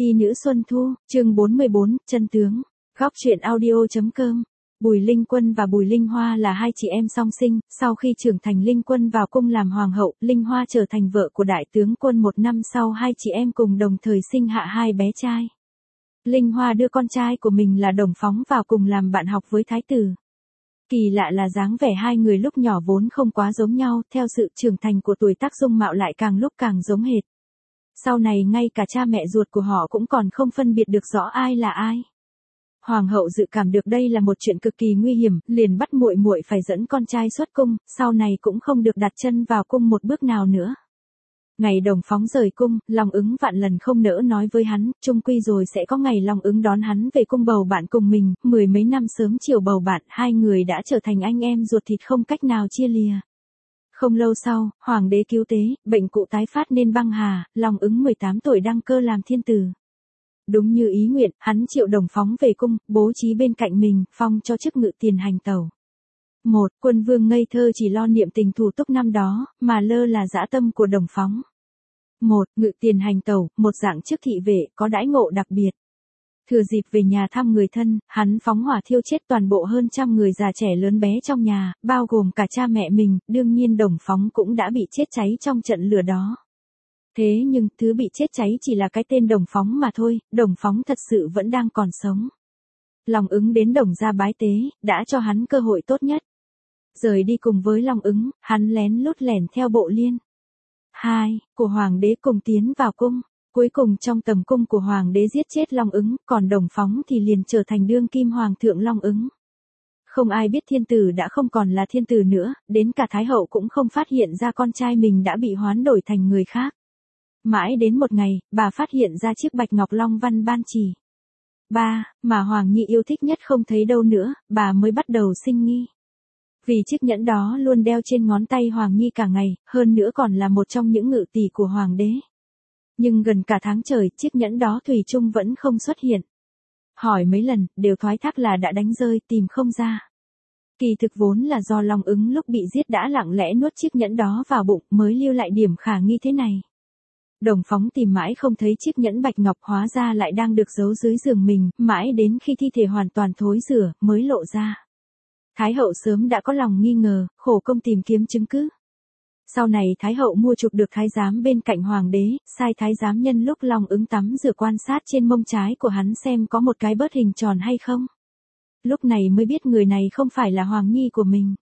Phi nữ Xuân Thu, chương 44, chân tướng. Góc truyện audio.com. Bùi Linh Quân và Bùi Linh Hoa là hai chị em song sinh, sau khi trưởng thành Linh Quân vào cung làm hoàng hậu, Linh Hoa trở thành vợ của đại tướng quân. Một năm sau hai chị em cùng đồng thời sinh hạ hai bé trai. Linh Hoa đưa con trai của mình là Đồng Phóng vào cùng làm bạn học với thái tử. Kỳ lạ là dáng vẻ hai người lúc nhỏ vốn không quá giống nhau, theo sự trưởng thành của tuổi tác dung mạo lại càng lúc càng giống hệt. Sau này ngay cả cha mẹ ruột của họ cũng còn không phân biệt được rõ ai là ai. Hoàng hậu dự cảm được đây là một chuyện cực kỳ nguy hiểm, liền bắt muội muội phải dẫn con trai xuất cung, sau này cũng không được đặt chân vào cung một bước nào nữa. Ngày Đồng Phóng rời cung, Long Ứng vạn lần không nỡ nói với hắn, chung quy rồi sẽ có ngày Long Ứng đón hắn về cung bầu bạn cùng mình, mười mấy năm sớm chiều bầu bạn, hai người đã trở thành anh em ruột thịt không cách nào chia lìa. Không lâu sau, hoàng đế cứu tế, bệnh cụ tái phát nên băng hà, Long Ứng 18 tuổi đăng cơ làm thiên tử. Đúng như ý nguyện, hắn triệu Đồng Phóng về cung, bố trí bên cạnh mình, phong cho chức ngự tiền hành tẩu. Quân vương ngây thơ chỉ lo niệm tình thủ túc năm đó, mà lơ là dã tâm của Đồng Phóng. Ngự tiền hành tẩu, một dạng chức thị vệ, có đãi ngộ đặc biệt. Thừa dịp về nhà thăm người thân, hắn phóng hỏa thiêu chết toàn bộ hơn 100 người già trẻ lớn bé trong nhà, bao gồm cả cha mẹ mình, đương nhiên Đồng Phóng cũng đã bị chết cháy trong trận lửa đó. Thế nhưng, thứ bị chết cháy chỉ là cái tên Đồng Phóng mà thôi, Đồng Phóng thật sự vẫn đang còn sống. Long Ứng đến Đồng gia bái tế, đã cho hắn cơ hội tốt nhất. Rời đi cùng với Long Ứng, hắn lén lút lẻn theo bộ Liên của hoàng đế cùng tiến vào cung. Cuối cùng trong tầm cung của hoàng đế giết chết Long Ứng, còn Đồng Phóng thì liền trở thành đương kim hoàng thượng Long Ứng. Không ai biết thiên tử đã không còn là thiên tử nữa, đến cả thái hậu cũng không phát hiện ra con trai mình đã bị hoán đổi thành người khác. Mãi đến một ngày, bà phát hiện ra chiếc bạch ngọc long văn ban chỉ. Mà Hoàng Nhi yêu thích nhất không thấy đâu nữa, bà mới bắt đầu sinh nghi. Vì chiếc nhẫn đó luôn đeo trên ngón tay Hoàng Nhi cả ngày, hơn nữa còn là một trong những ngự tỷ của hoàng đế. Nhưng gần cả tháng trời, chiếc nhẫn đó thủy chung vẫn không xuất hiện. Hỏi mấy lần, đều thoái thác là đã đánh rơi, tìm không ra. Kỳ thực vốn là do Long Ứng lúc bị giết đã lặng lẽ nuốt chiếc nhẫn đó vào bụng mới lưu lại điểm khả nghi thế này. Đồng Phóng tìm mãi không thấy chiếc nhẫn bạch ngọc, hóa ra lại đang được giấu dưới giường mình, mãi đến khi thi thể hoàn toàn thối rữa, mới lộ ra. Thái hậu sớm đã có lòng nghi ngờ, khổ công tìm kiếm chứng cứ. Sau này Thái hậu mua chuộc được thái giám bên cạnh hoàng đế, sai thái giám nhân lúc Long Ứng tắm rửa quan sát trên mông trái của hắn xem có một cái bớt hình tròn hay không. Lúc này mới biết người này không phải là Hoàng Nhi của mình.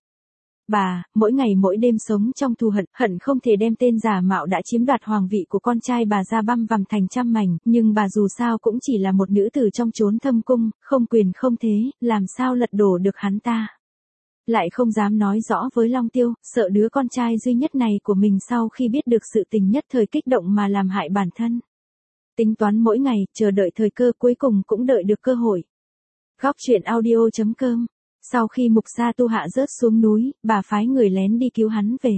Bà, mỗi ngày mỗi đêm sống trong thù hận không thể đem tên giả mạo đã chiếm đoạt hoàng vị của con trai bà ra băm vằm thành trăm mảnh, nhưng bà dù sao cũng chỉ là một nữ tử trong chốn thâm cung, không quyền không thế, làm sao lật đổ được hắn ta. Lại không dám nói rõ với Long Tiêu, sợ đứa con trai duy nhất này của mình sau khi biết được sự tình nhất thời kích động mà làm hại bản thân. Tính toán mỗi ngày, chờ đợi thời cơ, cuối cùng cũng đợi được cơ hội. Góc truyện audio.com. Sau khi Mục Sa Tu Hạ rớt xuống núi, bà phái người lén đi cứu hắn về.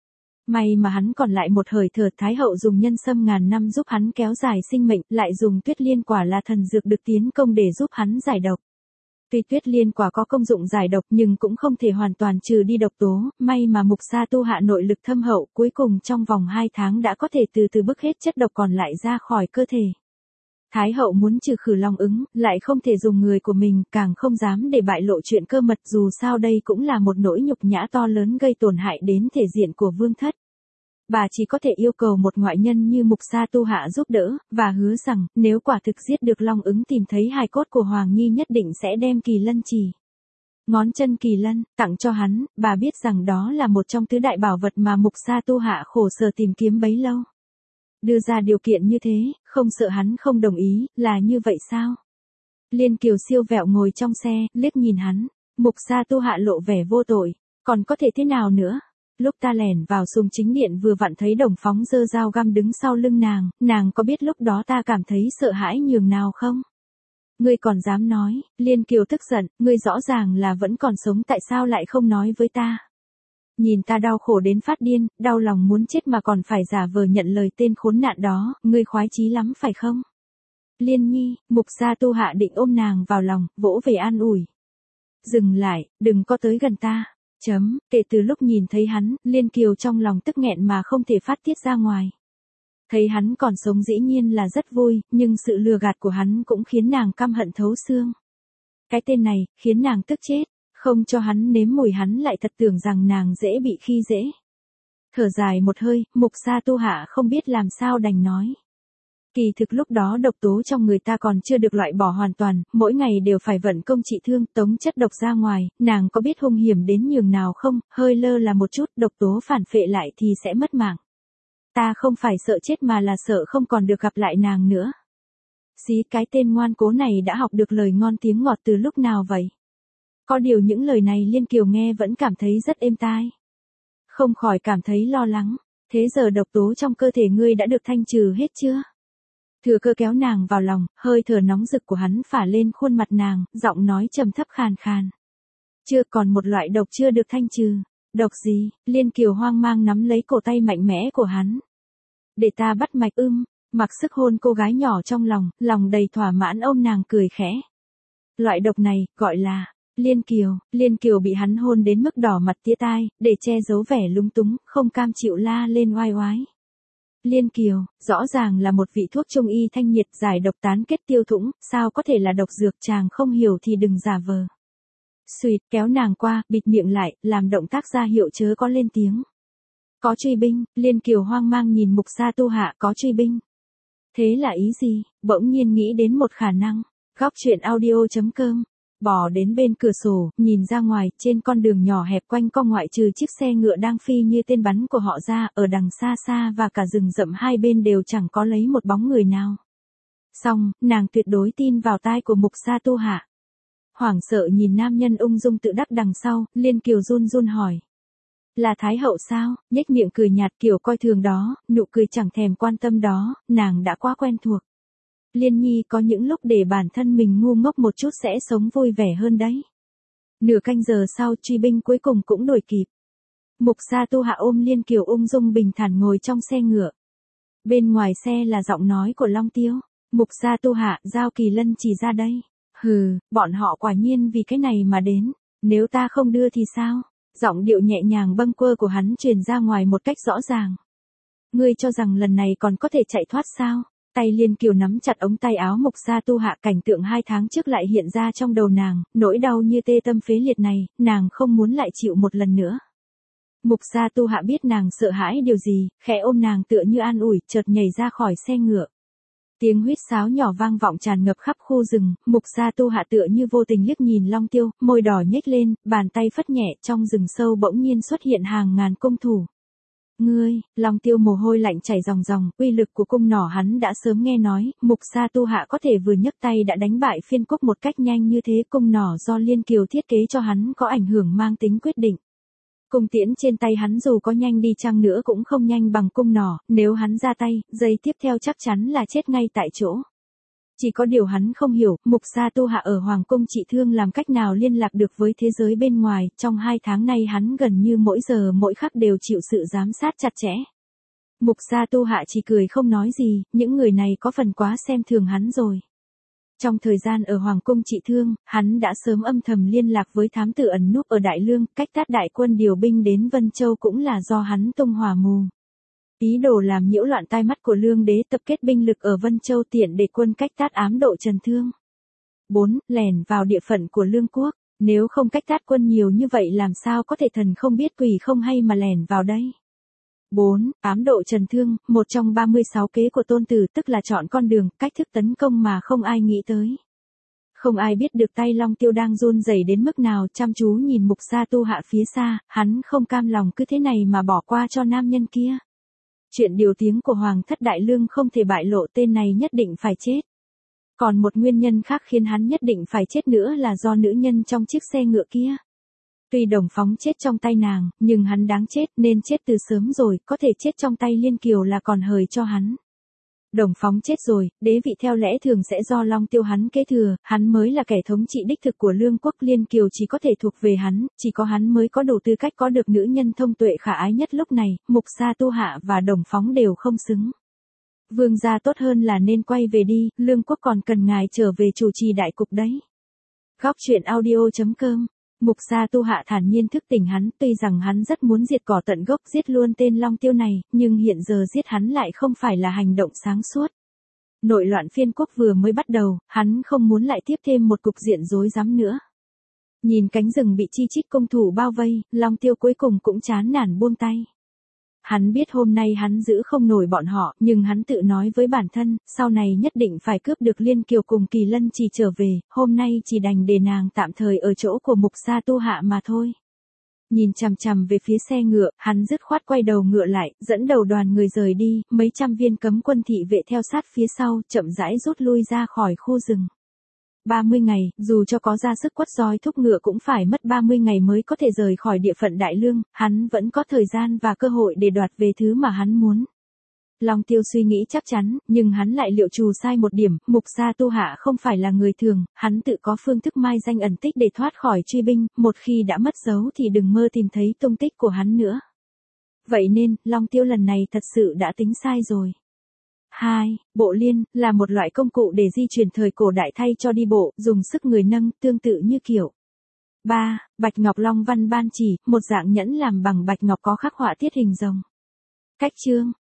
May mà hắn còn lại một hời thở, Thái hậu dùng nhân sâm ngàn năm giúp hắn kéo dài sinh mệnh, lại dùng Tuyết Liên Quả là thần dược được tiến công để giúp hắn giải độc. Tuy Tuyết Liên Quả có công dụng giải độc nhưng cũng không thể hoàn toàn trừ đi độc tố, may mà Mục Sa Tu Hạ nội lực thâm hậu, cuối cùng trong vòng 2 tháng đã có thể từ từ bức hết chất độc còn lại ra khỏi cơ thể. Thái hậu muốn trừ khử Long Ứng, lại không thể dùng người của mình, càng không dám để bại lộ chuyện cơ mật, dù sao đây cũng là một nỗi nhục nhã to lớn gây tổn hại đến thể diện của vương thất. Bà chỉ có thể yêu cầu một ngoại nhân như Mục Sa Tu Hạ giúp đỡ, và hứa rằng, nếu quả thực giết được Long Ứng tìm thấy hài cốt của Hoàng Nhi nhất định sẽ đem kỳ lân chỉ. Ngón chân kỳ lân, tặng cho hắn, bà biết rằng đó là một trong tứ đại bảo vật mà Mục Sa Tu Hạ khổ sở tìm kiếm bấy lâu. Đưa ra điều kiện như thế, không sợ hắn không đồng ý, là như vậy sao? Liên Kiều siêu vẹo ngồi trong xe, liếc nhìn hắn. Mục Sa Tu Hạ lộ vẻ vô tội. Còn có thể thế nào nữa? Lúc ta lẻn vào sùng chính điện vừa vặn thấy Đồng Phóng giơ dao găm đứng sau lưng nàng có biết lúc đó ta cảm thấy sợ hãi nhường nào không? Ngươi còn dám nói, Liên Kiều tức giận, ngươi rõ ràng là vẫn còn sống tại sao lại không nói với ta? Nhìn ta đau khổ đến phát điên, đau lòng muốn chết mà còn phải giả vờ nhận lời tên khốn nạn đó, ngươi khoái chí lắm phải không? Liên Nhi, Mục Sa Tu Hạ định ôm nàng vào lòng, vỗ về an ủi. Dừng lại, đừng có tới gần ta. Kể từ lúc nhìn thấy hắn, Liên Kiều trong lòng tức nghẹn mà không thể phát tiết ra ngoài. Thấy hắn còn sống dĩ nhiên là rất vui, nhưng sự lừa gạt của hắn cũng khiến nàng căm hận thấu xương. Cái tên này, khiến nàng tức chết, không cho hắn nếm mùi hắn lại thật tưởng rằng nàng dễ bị khi dễ. Thở dài một hơi, Mục Sa Tu Hạ không biết làm sao đành nói. Kỳ thực lúc đó độc tố trong người ta còn chưa được loại bỏ hoàn toàn, mỗi ngày đều phải vận công trị thương, tống chất độc ra ngoài, nàng có biết hung hiểm đến nhường nào không, hơi lơ là một chút, độc tố phản phệ lại thì sẽ mất mạng. Ta không phải sợ chết mà là sợ không còn được gặp lại nàng nữa. Xí, cái tên ngoan cố này đã học được lời ngon tiếng ngọt từ lúc nào vậy? Có điều những lời này Liên Kiều nghe vẫn cảm thấy rất êm tai. Không khỏi cảm thấy lo lắng, thế giờ độc tố trong cơ thể ngươi đã được thanh trừ hết chưa? Thừa Cơ kéo nàng vào lòng, hơi thở nóng rực của hắn phả lên khuôn mặt nàng, giọng nói trầm thấp khàn khàn. Chưa, còn một loại độc chưa được thanh trừ. Độc gì? Liên Kiều hoang mang nắm lấy cổ tay mạnh mẽ của hắn. Để ta bắt mạch mặc sức hôn cô gái nhỏ trong lòng đầy thỏa mãn ôm nàng cười khẽ. Loại độc này, gọi là... Liên Kiều bị hắn hôn đến mức đỏ mặt tía tai, để che giấu vẻ lúng túng, không cam chịu la lên oai oái. Liên Kiều, rõ ràng là một vị thuốc trung y thanh nhiệt giải độc tán kết tiêu thủng, sao có thể là độc dược, chàng không hiểu thì đừng giả vờ. Xùyt, kéo nàng qua, bịt miệng lại, làm động tác ra hiệu chớ có lên tiếng. Có truy binh, Liên Kiều hoang mang nhìn Mục Sa Tu Hạ, có truy binh. Thế là ý gì? Bỗng nhiên nghĩ đến một khả năng. Góc truyện audio.com. Bỏ đến bên cửa sổ, nhìn ra ngoài, trên con đường nhỏ hẹp quanh co ngoại trừ chiếc xe ngựa đang phi như tên bắn của họ ra, ở đằng xa xa và cả rừng rậm hai bên đều chẳng có lấy một bóng người nào. Xong, nàng tuyệt đối tin vào tai của Mục Sa Tu Hạ. Hoảng sợ nhìn nam nhân ung dung tự đắc đằng sau, Liên Kiều run run hỏi. Là Thái hậu sao? Nhếch miệng cười nhạt kiểu coi thường đó, nụ cười chẳng thèm quan tâm đó, nàng đã quá quen thuộc. Liên Nhi có những lúc để bản thân mình ngu ngốc một chút sẽ sống vui vẻ hơn đấy. Nửa canh giờ sau truy binh cuối cùng cũng đuổi kịp. Mục Sa Tu Hạ ôm Liên Kiều ung dung bình thản ngồi trong xe ngựa. Bên ngoài xe là giọng nói của Long Tiêu. Mục Sa Tu Hạ, Giao Kỳ Lân chỉ ra đây. Hừ, bọn họ quả nhiên vì cái này mà đến. Nếu ta không đưa thì sao? Giọng điệu nhẹ nhàng bâng quơ của hắn truyền ra ngoài một cách rõ ràng. Ngươi cho rằng lần này còn có thể chạy thoát sao? Tay Liên Kiều nắm chặt ống tay áo Mục Sa Tu Hạ, cảnh tượng 2 tháng trước lại hiện ra trong đầu nàng, nỗi đau như tê tâm phế liệt này, nàng không muốn lại chịu một lần nữa. Mục Sa Tu Hạ biết nàng sợ hãi điều gì, khẽ ôm nàng tựa như an ủi, chợt nhảy ra khỏi xe ngựa. Tiếng huýt sáo nhỏ vang vọng tràn ngập khắp khu rừng, Mục Sa Tu Hạ tựa như vô tình liếc nhìn Long Tiêu, môi đỏ nhếch lên, bàn tay phất nhẹ, trong rừng sâu bỗng nhiên xuất hiện hàng ngàn cung thủ. Ngươi, Long Tiêu mồ hôi lạnh chảy ròng ròng, uy lực của cung nỏ hắn đã sớm nghe nói, Mục Sa Tu Hạ có thể vừa nhấc tay đã đánh bại Phiên Cúc một cách nhanh như thế, cung nỏ do Liên Kiều thiết kế cho hắn có ảnh hưởng mang tính quyết định. Cung tiễn trên tay hắn dù có nhanh đi chăng nữa cũng không nhanh bằng cung nỏ, nếu hắn ra tay, giây tiếp theo chắc chắn là chết ngay tại chỗ. Chỉ có điều hắn không hiểu, Mục Sa Tu Hạ ở Hoàng cung trị thương làm cách nào liên lạc được với thế giới bên ngoài, trong 2 tháng nay hắn gần như mỗi giờ mỗi khắc đều chịu sự giám sát chặt chẽ. Mục Sa Tu Hạ chỉ cười không nói gì, những người này có phần quá xem thường hắn rồi. Trong thời gian ở Hoàng cung trị thương, hắn đã sớm âm thầm liên lạc với thám tử ẩn núp ở Đại Lương, cách Tát đại quân điều binh đến Vân Châu cũng là do hắn tung hỏa mù. Ý đồ làm nhiễu loạn tai mắt của Lương đế, tập kết binh lực ở Vân Châu tiện để quân cách Tát ám độ Trần Thương. 4. Lẻn vào địa phận của Lương quốc, nếu không cách Tát quân nhiều như vậy làm sao có thể thần không biết quỷ không hay mà lẻn vào đây. 4. Ám độ Trần Thương, một trong 36 kế của Tôn Tử, tức là chọn con đường, cách thức tấn công mà không ai nghĩ tới. Không ai biết được tay Long Tiêu đang run rẩy đến mức nào, chăm chú nhìn Mục Sa Tu Hạ phía xa, hắn không cam lòng cứ thế này mà bỏ qua cho nam nhân kia. Chuyện điều tiếng của Hoàng thất Đại Lương không thể bại lộ, tên này nhất định phải chết. Còn một nguyên nhân khác khiến hắn nhất định phải chết nữa là do nữ nhân trong chiếc xe ngựa kia. Tuy Đồng Phóng chết trong tay nàng, nhưng hắn đáng chết nên chết từ sớm rồi, có thể chết trong tay Liên Kiều là còn hời cho hắn. Đồng Phóng chết rồi, đế vị theo lẽ thường sẽ do Long Tiêu hắn kế thừa, hắn mới là kẻ thống trị đích thực của Lương quốc, Liên Kiều chỉ có thể thuộc về hắn, chỉ có hắn mới có đủ tư cách có được nữ nhân thông tuệ khả ái nhất lúc này, Mục Sa Tu Hạ và Đồng Phóng đều không xứng. Vương gia tốt hơn là nên quay về đi, Lương quốc còn cần ngài trở về chủ trì đại cục đấy. Góc truyện audio.com Mục Sa Tu Hạ thản nhiên thức tỉnh hắn, tuy rằng hắn rất muốn diệt cỏ tận gốc, giết luôn tên Long Tiêu này, nhưng hiện giờ giết hắn lại không phải là hành động sáng suốt. Nội loạn phiên quốc vừa mới bắt đầu, hắn không muốn lại tiếp thêm một cục diện rối rắm nữa. Nhìn cánh rừng bị chi chít công thủ bao vây, Long Tiêu cuối cùng cũng chán nản buông tay. Hắn biết hôm nay hắn giữ không nổi bọn họ, nhưng hắn tự nói với bản thân, sau này nhất định phải cướp được Liên Kiều cùng Kỳ Lân Chỉ trở về, hôm nay chỉ đành để nàng tạm thời ở chỗ của Mục Sa Tu Hạ mà thôi. Nhìn chằm chằm về phía xe ngựa, hắn dứt khoát quay đầu ngựa lại, dẫn đầu đoàn người rời đi, mấy trăm viên cấm quân thị vệ theo sát phía sau, chậm rãi rút lui ra khỏi khu rừng. 30 ngày, dù cho có ra sức quất roi thúc ngựa cũng phải mất 30 ngày mới có thể rời khỏi địa phận Đại Lương, hắn vẫn có thời gian và cơ hội để đoạt về thứ mà hắn muốn. Long Tiêu suy nghĩ chắc chắn, nhưng hắn lại liệu trù sai một điểm, Mục Sa Tu Hạ không phải là người thường, hắn tự có phương thức mai danh ẩn tích để thoát khỏi truy binh, một khi đã mất dấu thì đừng mơ tìm thấy tung tích của hắn nữa. Vậy nên, Long Tiêu lần này thật sự đã tính sai rồi. 2. Bộ liên, là một loại công cụ để di chuyển thời cổ đại thay cho đi bộ, dùng sức người nâng, tương tự như kiểu. 3. Bạch ngọc long văn ban chỉ, một dạng nhẫn làm bằng bạch ngọc có khắc họa tiết hình rồng. Cách chương